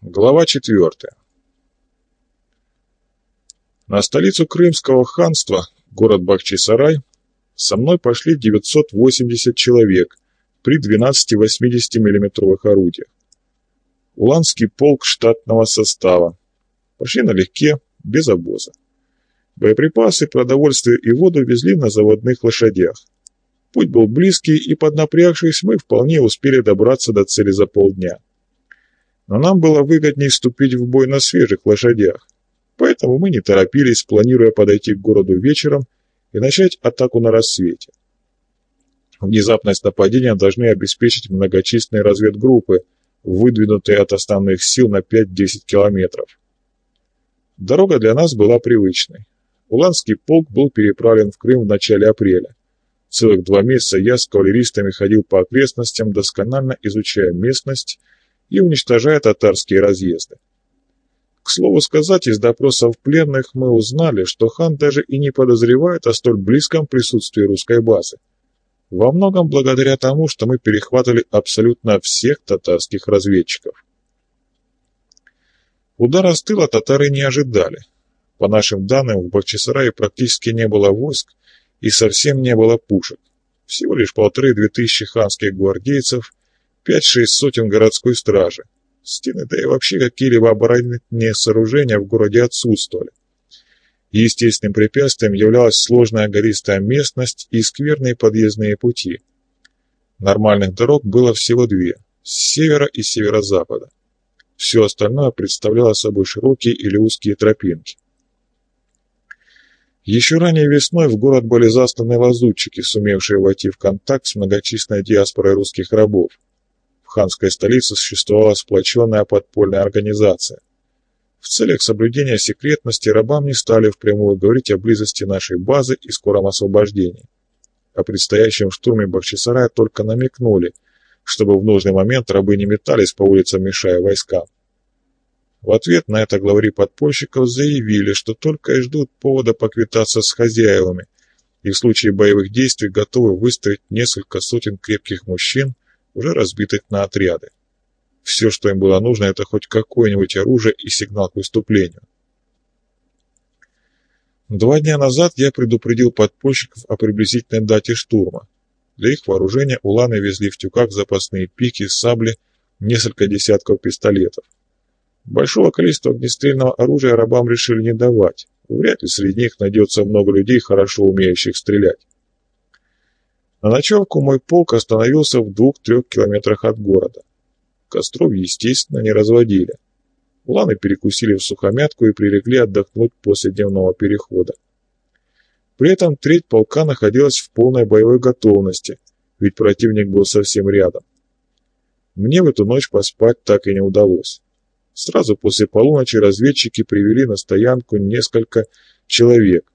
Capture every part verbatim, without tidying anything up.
Глава четвертая. На столицу Крымского ханства, город Бахчисарай, со мной пошли девятьсот восемьдесят человек при двенадцати восьмидесятимиллиметровых орудиях. Уланский полк штатного состава. Пошли налегке, без обоза. Боеприпасы, продовольствие и воду везли на заводных лошадях. Путь был близкий, и, поднапрягшись, мы вполне успели добраться до цели за полдня. Но нам было выгоднее вступить в бой на свежих лошадях, поэтому мы не торопились, планируя подойти к городу вечером и начать атаку на рассвете. Внезапность нападения должны обеспечить многочисленные разведгруппы, выдвинутые от основных сил на пять-десять километров. Дорога для нас была привычной. Уланский полк был переправлен в Крым в начале апреля. Целых два месяца я с кавалеристами ходил по окрестностям, досконально изучая местность и уничтожая татарские разъезды. К слову сказать, из допросов пленных мы узнали, что хан даже и не подозревает о столь близком присутствии русской базы. Во многом благодаря тому, что мы перехватывали абсолютно всех татарских разведчиков. Удара с тыла татары не ожидали. По нашим данным, в Бахчисарае практически не было войск и совсем не было пушек. Всего лишь полторы-две тысячи ханских гвардейцев, пять-шесть сотен городской стражи. Стены, да и вообще какие-либо оборонительные сооружения в городе отсутствовали. Естественным препятствием являлась сложная гористая местность и скверные подъездные пути. Нормальных дорог было всего две – с севера и северо-запада. Все остальное представляло собой широкие или узкие тропинки. Еще ранее весной в город были засланы лазутчики, сумевшие войти в контакт с многочисленной диаспорой русских рабов. В ханской столице существовала сплоченная подпольная организация. В целях соблюдения секретности рабам не стали впрямую говорить о близости нашей базы и скором освобождении. О предстоящем штурме Бахчисарая только намекнули, чтобы в нужный момент рабы не метались по улицам, мешая войскам. В ответ на это главари подпольщиков заявили, что только и ждут повода поквитаться с хозяевами, и в случае боевых действий готовы выставить несколько сотен крепких мужчин, уже разбитых на отряды. Все, что им было нужно, это хоть какое-нибудь оружие и сигнал к выступлению. Два дня назад я предупредил подпольщиков о приблизительной дате штурма. Для их вооружения уланы везли в тюках запасные пики, сабли, несколько десятков пистолетов. Большого количества огнестрельного оружия рабам решили не давать. Вряд ли среди них найдется много людей, хорошо умеющих стрелять. На ночевку мой полк остановился в двух-трех километрах от города. Костров, естественно, не разводили. Уланы перекусили в сухомятку и прилегли отдохнуть после дневного перехода. При этом треть полка находилась в полной боевой готовности, ведь противник был совсем рядом. Мне в эту ночь поспать так и не удалось. Сразу после полуночи разведчики привели на стоянку несколько человек.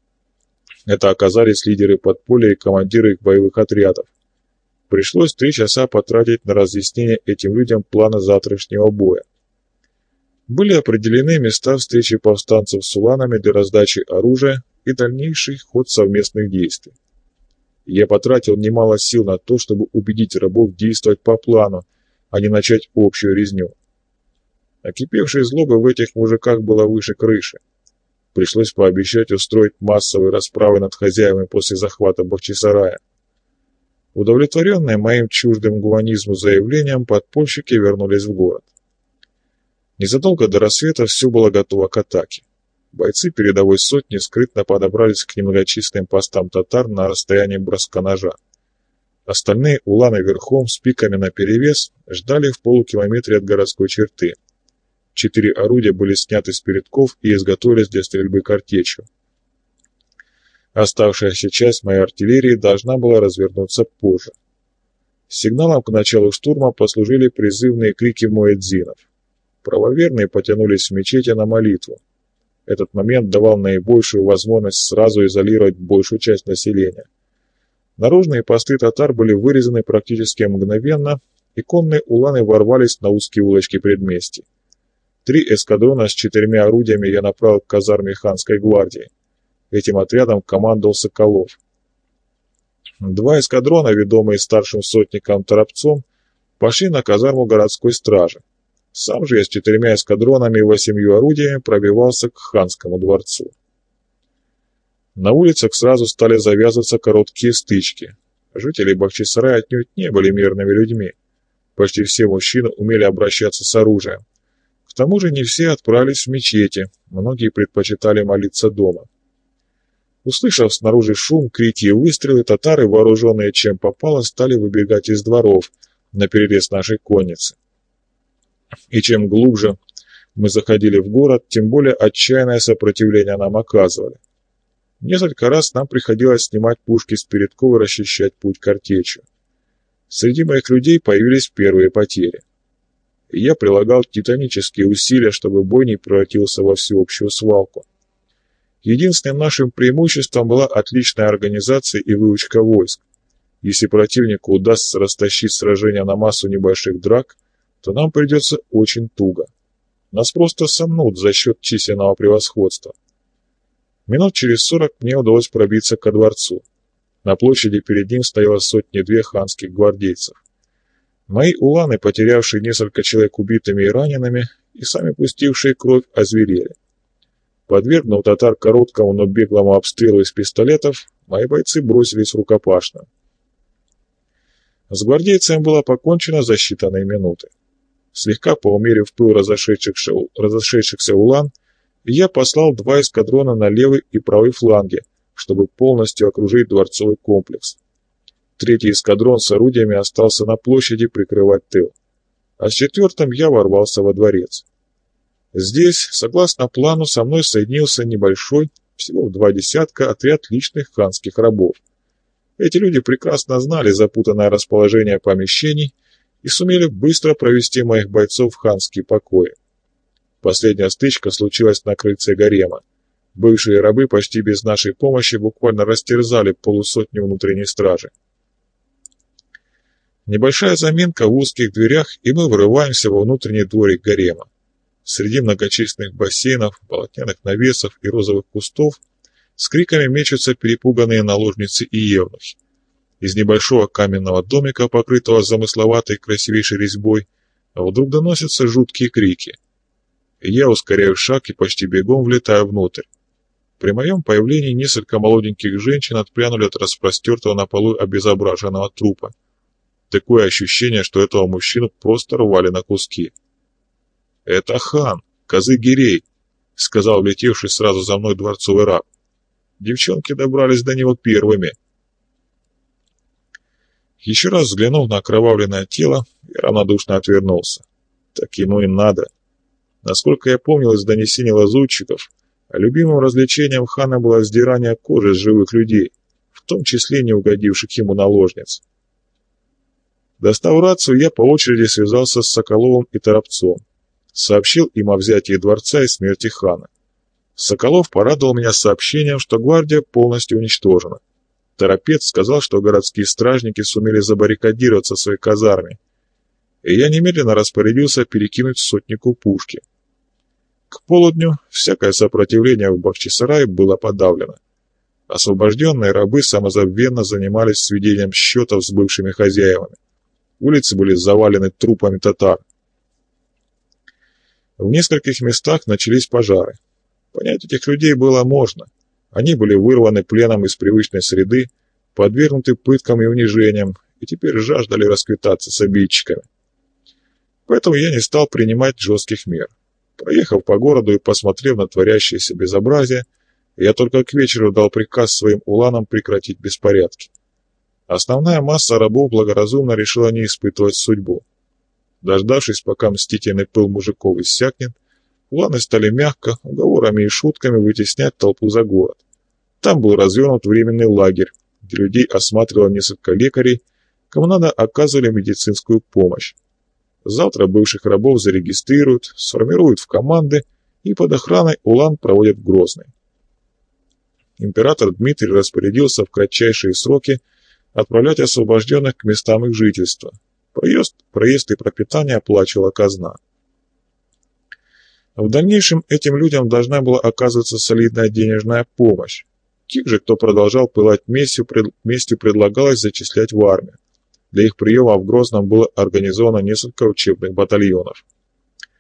Это оказались лидеры подполья и командиры их боевых отрядов. Пришлось три часа потратить на разъяснение этим людям плана завтрашнего боя. Были определены места встречи повстанцев с уланами для раздачи оружия и дальнейший ход совместных действий. Я потратил немало сил на то, чтобы убедить рабов действовать по плану, а не начать общую резню. Накипевшей злобы в этих мужиках было выше крыши. Пришлось пообещать устроить массовые расправы над хозяевами после захвата Бахчисарая. Удовлетворенные моим чуждым гуманизму заявлением, подпольщики вернулись в город. Незадолго до рассвета все было готово к атаке. Бойцы передовой сотни скрытно подобрались к немногочисленным постам татар на расстоянии броска ножа. Остальные уланы верхом с пиками наперевес ждали в полукилометре от городской черты. Четыре орудия были сняты с передков и изготовились для стрельбы картечью. Оставшаяся часть моей артиллерии должна была развернуться позже. Сигналом к началу штурма послужили призывные крики муэдзинов. Правоверные потянулись в мечети на молитву. Этот момент давал наибольшую возможность сразу изолировать большую часть населения. Наружные посты татар были вырезаны практически мгновенно, и конные уланы ворвались на узкие улочки предместий. Три эскадрона с четырьмя орудиями я направил к казарме ханской гвардии. Этим отрядом командовал Соколов. Два эскадрона, ведомые старшим сотником Торопцом, пошли на казарму городской стражи. Сам же я с четырьмя эскадронами и восемью орудиями пробивался к ханскому дворцу. На улицах сразу стали завязываться короткие стычки. Жители Бахчисарая отнюдь не были мирными людьми. Почти все мужчины умели обращаться с оружием. К тому же не все отправились в мечети, многие предпочитали молиться дома. Услышав снаружи шум, крики и выстрелы, татары, вооруженные чем попало, стали выбегать из дворов наперерез нашей конницы. И чем глубже мы заходили в город, тем более отчаянное сопротивление нам оказывали. Несколько раз нам приходилось снимать пушки с передков и расчищать путь картечью. Среди моих людей появились первые потери. И я прилагал титанические усилия, чтобы бой не превратился во всеобщую свалку. Единственным нашим преимуществом была отличная организация и выучка войск. Если противнику удастся растащить сражение на массу небольших драк, то нам придется очень туго. Нас просто сомнут за счет численного превосходства. Минут через сорок мне удалось пробиться ко дворцу. На площади перед ним стояло сотни-две ханских гвардейцев. Мои уланы, потерявшие несколько человек убитыми и ранеными, и сами пустившие кровь, озверели. Подвергнув татар короткому, но беглому обстрелу из пистолетов, мои бойцы бросились в рукопашную. С гвардейцами было покончено за считанные минуты. Слегка поумерив пыл разошедшихся, разошедшихся улан, я послал два эскадрона на левый и правый фланги, чтобы полностью окружить дворцовый комплекс. Третий эскадрон с орудиями остался на площади прикрывать тыл, а с четвертым я ворвался во дворец. Здесь, согласно плану, со мной соединился небольшой, всего в два десятка, отряд личных ханских рабов. Эти люди прекрасно знали запутанное расположение помещений и сумели быстро провести моих бойцов в ханские покои. Последняя стычка случилась на крыльце гарема. Бывшие рабы почти без нашей помощи буквально растерзали полусотню внутренней стражи. Небольшая заминка в узких дверях, и мы вырываемся во внутренний дворик гарема. Среди многочисленных бассейнов, полотняных навесов и розовых кустов с криками мечутся перепуганные наложницы и евнухи. Из небольшого каменного домика, покрытого замысловатой красивейшей резьбой, вдруг доносятся жуткие крики. Я ускоряю шаг и почти бегом влетаю внутрь. При моем появлении несколько молоденьких женщин отпрянули от распростертого на полу обезображенного трупа. Такое ощущение, что этого мужчину просто рвали на куски. «Это хан, Казы-Гирей», — сказал влетевший сразу за мной дворцовый раб. Девчонки добрались до него первыми. Еще раз взглянув на окровавленное тело, я равнодушно отвернулся. Так ему и надо. Насколько я помнил из донесений лазутчиков, любимым развлечением хана было сдирание кожи с живых людей, в том числе не угодивших ему наложниц. Достав рацию, я по очереди связался с Соколовым и Торопцом. Сообщил им о взятии дворца и смерти хана. Соколов порадовал меня сообщением, что гвардия полностью уничтожена. Торопец сказал, что городские стражники сумели забаррикадироваться в своей казарме, и я немедленно распорядился перекинуть сотнику пушки. К полудню всякое сопротивление в Бахчисарае было подавлено. Освобожденные рабы самозабвенно занимались сведением счетов с бывшими хозяевами. Улицы были завалены трупами татар. В нескольких местах начались пожары. Понять этих людей было можно. Они были вырваны пленом из привычной среды, подвергнуты пыткам и унижениям, и теперь жаждали расквитаться с обидчиками. Поэтому я не стал принимать жестких мер. Проехав по городу и посмотрев на творящееся безобразие, я только к вечеру дал приказ своим уланам прекратить беспорядки. Основная масса рабов благоразумно решила не испытывать судьбу. Дождавшись, пока мстительный пыл мужиков иссякнет, уланы стали мягко, уговорами и шутками вытеснять толпу за город. Там был развернут временный лагерь, где людей осматривало несколько лекарей, кому надо оказывали медицинскую помощь. Завтра бывших рабов зарегистрируют, сформируют в команды и под охраной улан проводят в Грозный. Император Дмитрий распорядился в кратчайшие сроки отправлять освобожденных к местам их жительства. Проезд, проезд и пропитание оплачивала казна. В дальнейшем этим людям должна была оказываться солидная денежная помощь. Тех же, кто продолжал пылать местью, пред, местью предлагалось зачислять в армию. Для их приема в Грозном было организовано несколько учебных батальонов.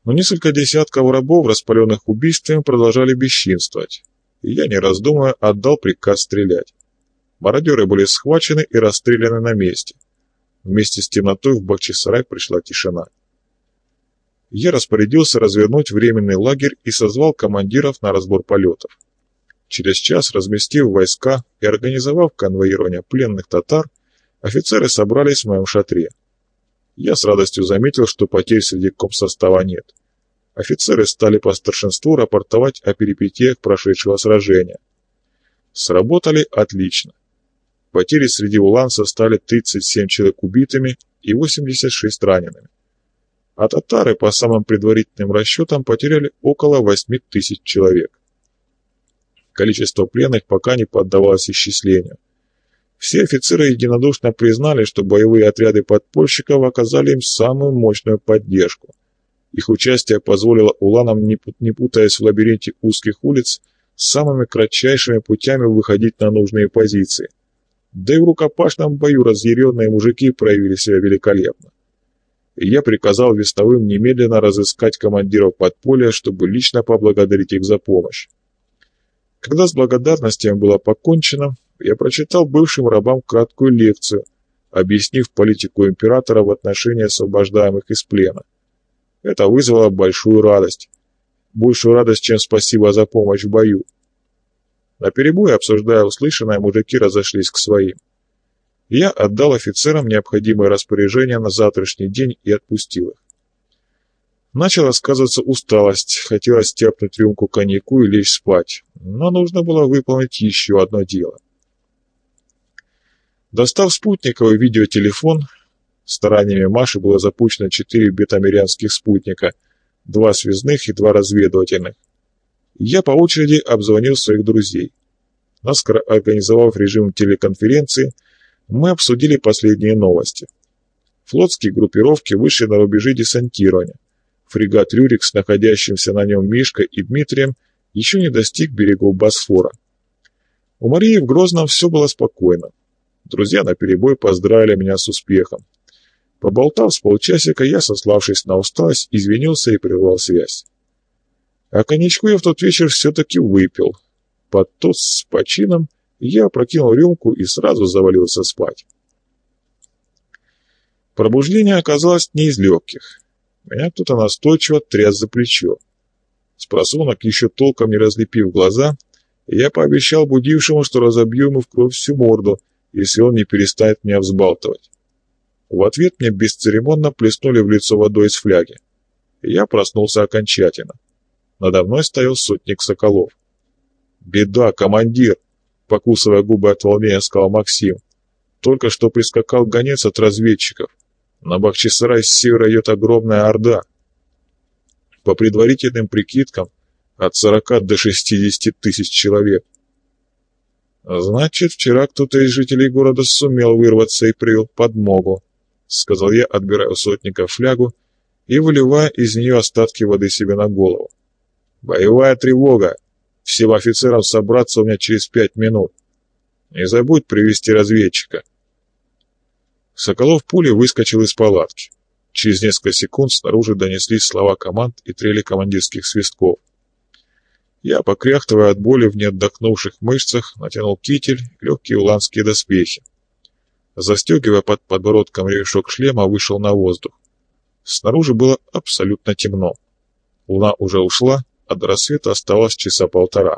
Но несколько десятков рабов, распаленных убийствами, продолжали бесчинствовать, и я, не раздумывая, отдал приказ стрелять. Мародеры были схвачены и расстреляны на месте. Вместе с темнотой в Бахчисарай пришла тишина. Я распорядился развернуть временный лагерь и созвал командиров на разбор полетов. Через час, разместив войска и организовав конвоирование пленных татар, офицеры собрались в моем шатре. Я с радостью заметил, что потерь среди комсостава нет. Офицеры стали по старшинству рапортовать о перипетиях прошедшего сражения. Сработали отлично. Потери среди уланцев стали тридцать семь человек убитыми и восемьдесят шесть ранеными. А татары, по самым предварительным расчетам, потеряли около восемь тысяч человек. Количество пленных пока не поддавалось исчислению. Все офицеры единодушно признали, что боевые отряды подпольщиков оказали им самую мощную поддержку. Их участие позволило уланам, не путаясь в лабиринте узких улиц, самыми кратчайшими путями выходить на нужные позиции. Да и в рукопашном бою разъяренные мужики проявили себя великолепно. И я приказал вестовым немедленно разыскать командиров подполья, чтобы лично поблагодарить их за помощь. Когда с благодарностями было покончено, я прочитал бывшим рабам краткую лекцию, объяснив политику императора в отношении освобождаемых из плена. Это вызвало большую радость. Большую радость, чем спасибо за помощь в бою. Наперебой, обсуждая услышанное, мужики разошлись к своим. Я отдал офицерам необходимые распоряжения на завтрашний день и отпустил их. Начала сказываться усталость, хотелось тяпнуть рюмку коньяку и лечь спать, но нужно было выполнить еще одно дело. Достав спутниковый видеотелефон, стараниями Маши было запущено четыре бетамерянских спутника, два связных и два разведывательных. Я по очереди обзвонил своих друзей. Наскоро организовав режим телеконференции, мы обсудили последние новости. Флотские группировки вышли на рубежи десантирования. Фрегат «Рюрик» с находящимся на нем Мишкой и Дмитрием еще не достиг берегов Босфора. У Марии в Грозном все было спокойно. Друзья наперебой поздравили меня с успехом. Поболтав с полчасика, я, сославшись на усталость, извинился и прервал связь. А коньячку я в тот вечер все-таки выпил. Под тост с почином я опрокинул рюмку и сразу завалился спать. Пробуждение оказалось не из легких. Меня кто-то настойчиво тряс за плечо. Спросонок, еще толком не разлепив глаза, я пообещал будившему, что разобью ему в кровь всю морду, если он не перестанет меня взбалтывать. В ответ мне бесцеремонно плеснули в лицо водой из фляги. Я проснулся окончательно. Надо мной стоял сотник Соколов. «Беда, командир!» — покусывая губы от волнения, сказал Максим. «Только что прискакал гонец от разведчиков. На Бахчисарай с севера идет огромная орда. По предварительным прикидкам, от сорока до шестидесяти тысяч человек. Значит, вчера кто-то из жителей города сумел вырваться и привел подмогу», — сказал я, отбирая у сотника флягу и выливая из нее остатки воды себе на голову. «Боевая тревога! Всем офицерам собраться у меня через пять минут. Не забудь привести разведчика». Соколов пулей выскочил из палатки. Через несколько секунд снаружи донеслись слова команд и трели командирских свистков. Я, покряхтывая от боли в неотдохнувших мышцах, натянул китель и легкие уланские доспехи. Застегивая под подбородком ремешок шлема, вышел на воздух. Снаружи было абсолютно темно. Луна уже ушла, а до рассвета оставалось часа полтора.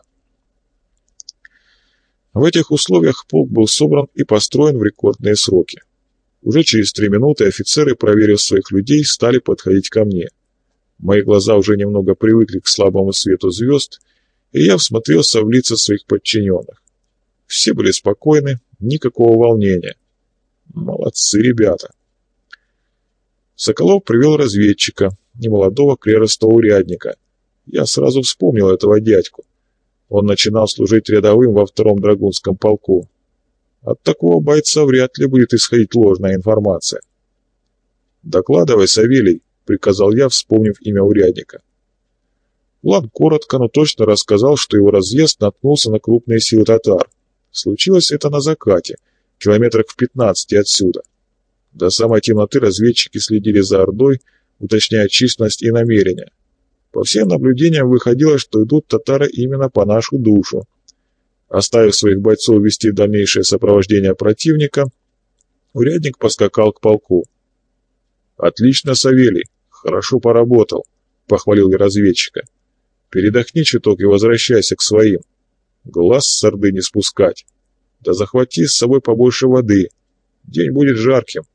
В этих условиях полк был собран и построен в рекордные сроки. Уже через три минуты офицеры, проверив своих людей, стали подходить ко мне. Мои глаза уже немного привыкли к слабому свету звезд, и я всмотрелся в лица своих подчиненных. Все были спокойны, никакого волнения. Молодцы ребята. Соколов привел разведчика, немолодого клеростого урядника. Я сразу вспомнил этого дядьку. Он начинал служить рядовым во втором драгунском полку. От такого бойца вряд ли будет исходить ложная информация. «Докладывай, Савелий», — приказал я, вспомнив имя урядника. Улан коротко, но точно рассказал, что его разъезд наткнулся на крупные силы татар. Случилось это на закате, километрах в пятнадцати отсюда. До самой темноты разведчики следили за ордой, уточняя численность и намерения. По всем наблюдениям выходило, что идут татары именно по нашу душу. Оставив своих бойцов вести дальнейшее сопровождение противника, урядник поскакал к полку. «Отлично, Савелий, хорошо поработал», — похвалил я разведчика. «Передохни чуток и возвращайся к своим. Глаз с орды не спускать. Да захвати с собой побольше воды. День будет жарким».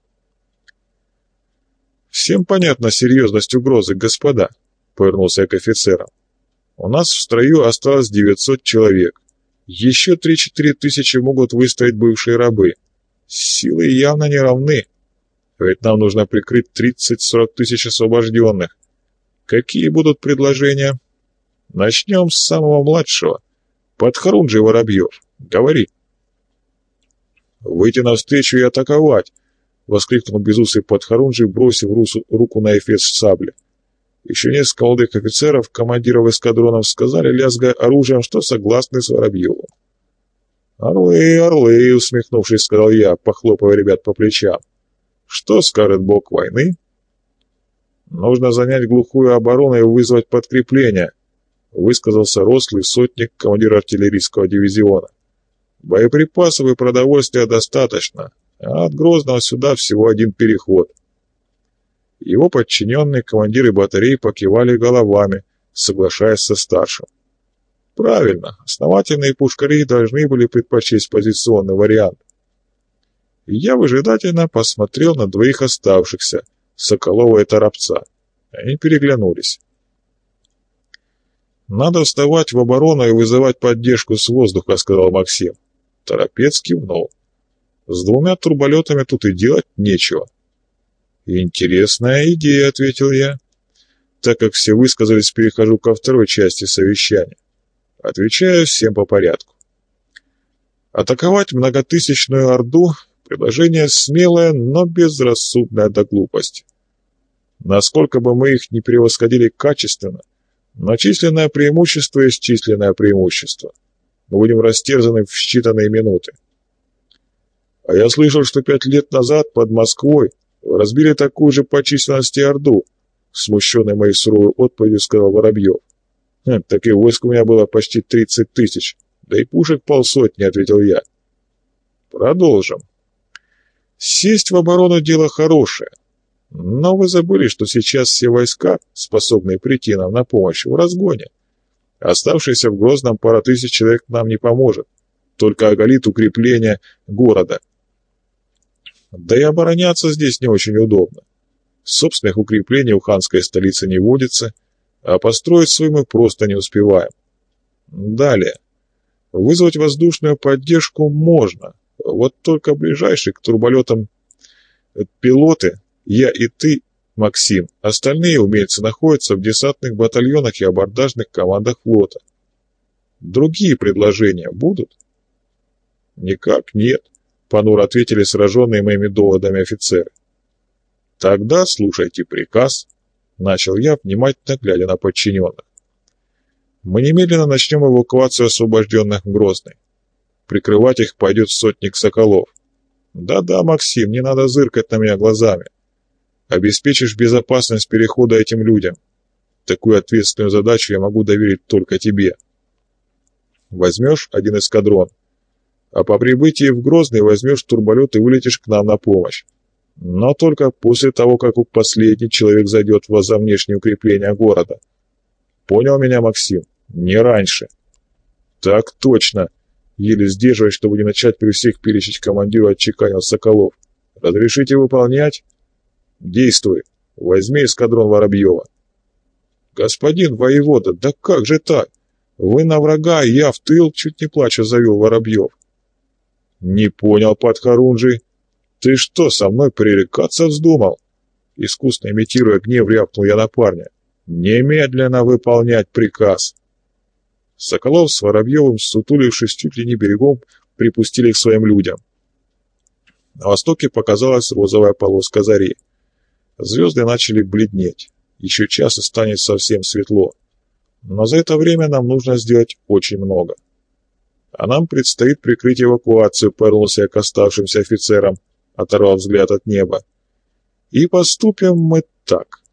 «Всем понятна серьезность угрозы, господа», — повернулся я к офицерам. «У нас в строю осталось девятьсот человек. Еще три-четыре тысячи могут выстоять бывшие рабы. Силы явно не равны. Ведь нам нужно прикрыть тридцать-сорок тысяч освобожденных. Какие будут предложения? Начнем с самого младшего. Подхорунжий Воробьев. Говори». «Выйти навстречу и атаковать», — воскликнул безусый Подхорунжий, бросив руку на эфес сабли. Еще несколько молодых офицеров, командиров эскадронов, сказали, лязгая оружием, что согласны с Воробьевым. «Орлы, орлы», — усмехнувшись, сказал я, похлопывая ребят по плечам. «Что скажет бог войны?» «Нужно занять глухую оборону и вызвать подкрепление», — высказался рослый сотник, командир артиллерийского дивизиона. «Боеприпасов и продовольствия достаточно, а от Грозного сюда всего один переход». Его подчиненные командиры батареи покивали головами, соглашаясь со старшим. Правильно, основательные пушкари должны были предпочесть позиционный вариант. Я выжидательно посмотрел на двоих оставшихся, Соколова и Торопца. Они переглянулись. «Надо вставать в оборону и вызывать поддержку с воздуха», — сказал Максим. Торопец кивнул. «С двумя турболетами тут и делать нечего». «Интересная идея», — ответил я. Так как все высказались, перехожу ко второй части совещания. Отвечаю всем по порядку. Атаковать многотысячную орду — предложение смелое, но безрассудное до глупости. Насколько бы мы их не превосходили качественно, но численное преимущество есть численное преимущество. Мы будем растерзаны в считанные минуты. А я слышал, что пять лет назад под Москвой разбили такую же по численности орду, смущенный моей суровой отповедью сказал Воробьев. Хм, так и войск у меня было почти тридцать тысяч, да и пушек полсотни, ответил я. Продолжим. Сесть в оборону дело хорошее, но вы забыли, что сейчас все войска, способные прийти нам на помощь, в разгоне. Оставшиеся в Грозном пара тысяч человек нам не поможет, только оголит укрепление города. Да и обороняться здесь не очень удобно. Собственных укреплений у ханской столицы не водится, а построить свои мы просто не успеваем. Далее. Вызвать воздушную поддержку можно, вот только ближайшие к турболетам пилоты, я и ты, Максим, остальные умельцы находятся в десантных батальонах и абордажных командах флота. Другие предложения будут? Никак нет, понуро ответили сраженные моими доводами офицеры. Тогда слушайте приказ, начал я, внимательно глядя на подчиненных. Мы немедленно начнем эвакуацию освобожденных в Грозный. Прикрывать их пойдет сотник Соколов. Да-да, Максим, не надо зыркать на меня глазами. Обеспечишь безопасность перехода этим людям. Такую ответственную задачу я могу доверить только тебе. Возьмешь один эскадрон, а по прибытии в Грозный возьмешь турболет и вылетишь к нам на помощь. Но только после того, как последний человек зайдет в за внешнее укрепление города. Понял меня, Максим? Не раньше. Так точно. Еле сдерживаясь, чтобы не начать при всех перечить командиру, отчеканил Соколов. Разрешите выполнять? Действуй. Возьми эскадрон Воробьева. Господин воевода, да как же так? Вы на врага, я в тыл, чуть не плача завел Воробьев. Не понял, Подхорунжий. Ты что, со мной пререкаться вздумал? Искусно имитируя гнев, рявкнул я на парня. Немедленно выполнять приказ. Соколов с Воробьевым, сутулившись чуть ли не берегом, припустили к своим людям. На востоке показалась розовая полоска зари. Звезды начали бледнеть. Еще час и станет совсем светло. Но за это время нам нужно сделать очень много. А нам предстоит прикрыть эвакуацию, повернулся я к оставшимся офицерам, оторвав взгляд от неба. И поступим мы так.